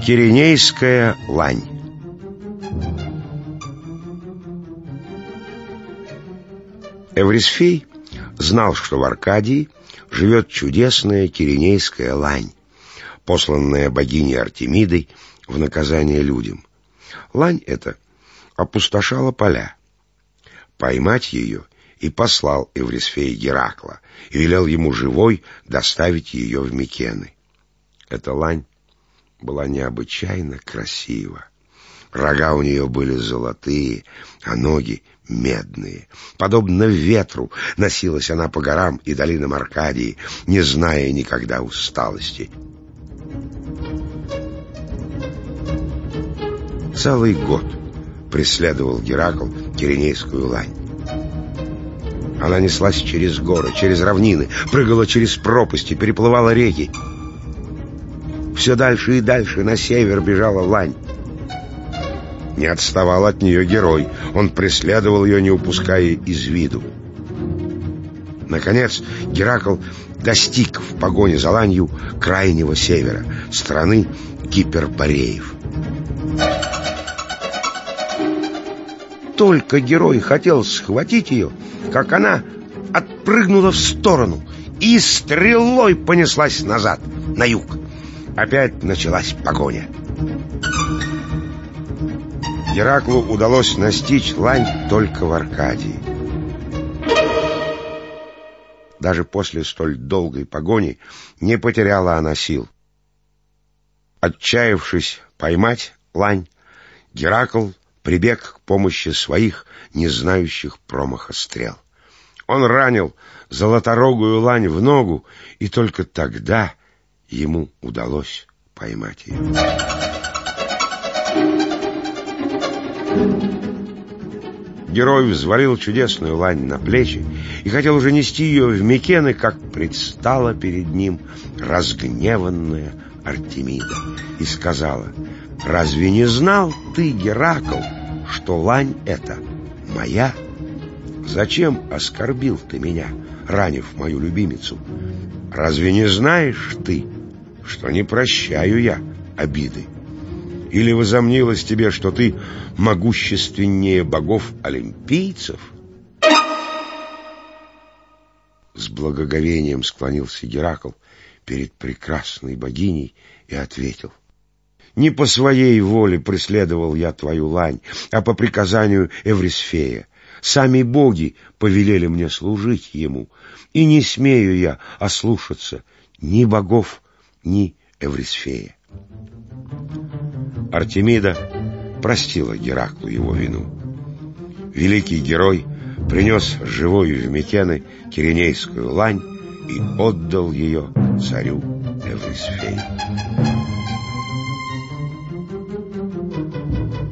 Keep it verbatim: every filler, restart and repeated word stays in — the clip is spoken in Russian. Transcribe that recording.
Киренейская лань. Эврисфей знал, что в Аркадии живет чудесная Киренейская лань, посланная богиней Артемидой в наказание людям. Лань эта опустошала поля. Поймать ее и послал Эврисфей Геракла и велел ему живой доставить ее в Микены. Эта лань была необычайно красива. Рога у нее были золотые, а ноги медные. Подобно ветру носилась она по горам и долинам Аркадии, не зная никогда усталости. Целый год преследовал Геракл Киренейскую лань. Она неслась через горы, через равнины, прыгала через пропасти, переплывала реки. Все дальше и дальше на север бежала лань. Не отставал от нее герой. Он преследовал ее, не упуская из виду. Наконец Геракл достиг в погоне за ланью крайнего севера, страны Гипербореев. Только герой хотел схватить ее, как она отпрыгнула в сторону и стрелой понеслась назад, на юг. Опять началась погоня. Гераклу удалось настичь лань только в Аркадии. Даже после столь долгой погони не потеряла она сил. Отчаявшись поймать лань, Геракл прибег к помощи своих, не знающих промаха стрел. Он ранил золоторогую лань в ногу, и только тогда ему удалось поймать ее. Герой взвалил чудесную лань на плечи и хотел уже нести ее в Микены, как предстала перед ним разгневанная Артемида и сказала: «Разве не знал ты, Геракл, что лань эта моя? Зачем оскорбил ты меня, ранив мою любимицу? Разве не знаешь ты, что не прощаю я обиды? Или возомнилось тебе, что ты могущественнее богов-олимпийцев?» С благоговением склонился Геракл перед прекрасной богиней и ответил: «Не по своей воле преследовал я твою лань, а по приказанию Эврисфея. Сами боги повелели мне служить ему, и не смею я ослушаться ни богов, ни Эврисфея». Артемида простила Гераклу его вину. Великий герой принес живую в Микены Киренейскую лань и отдал ее царю Эврисфею.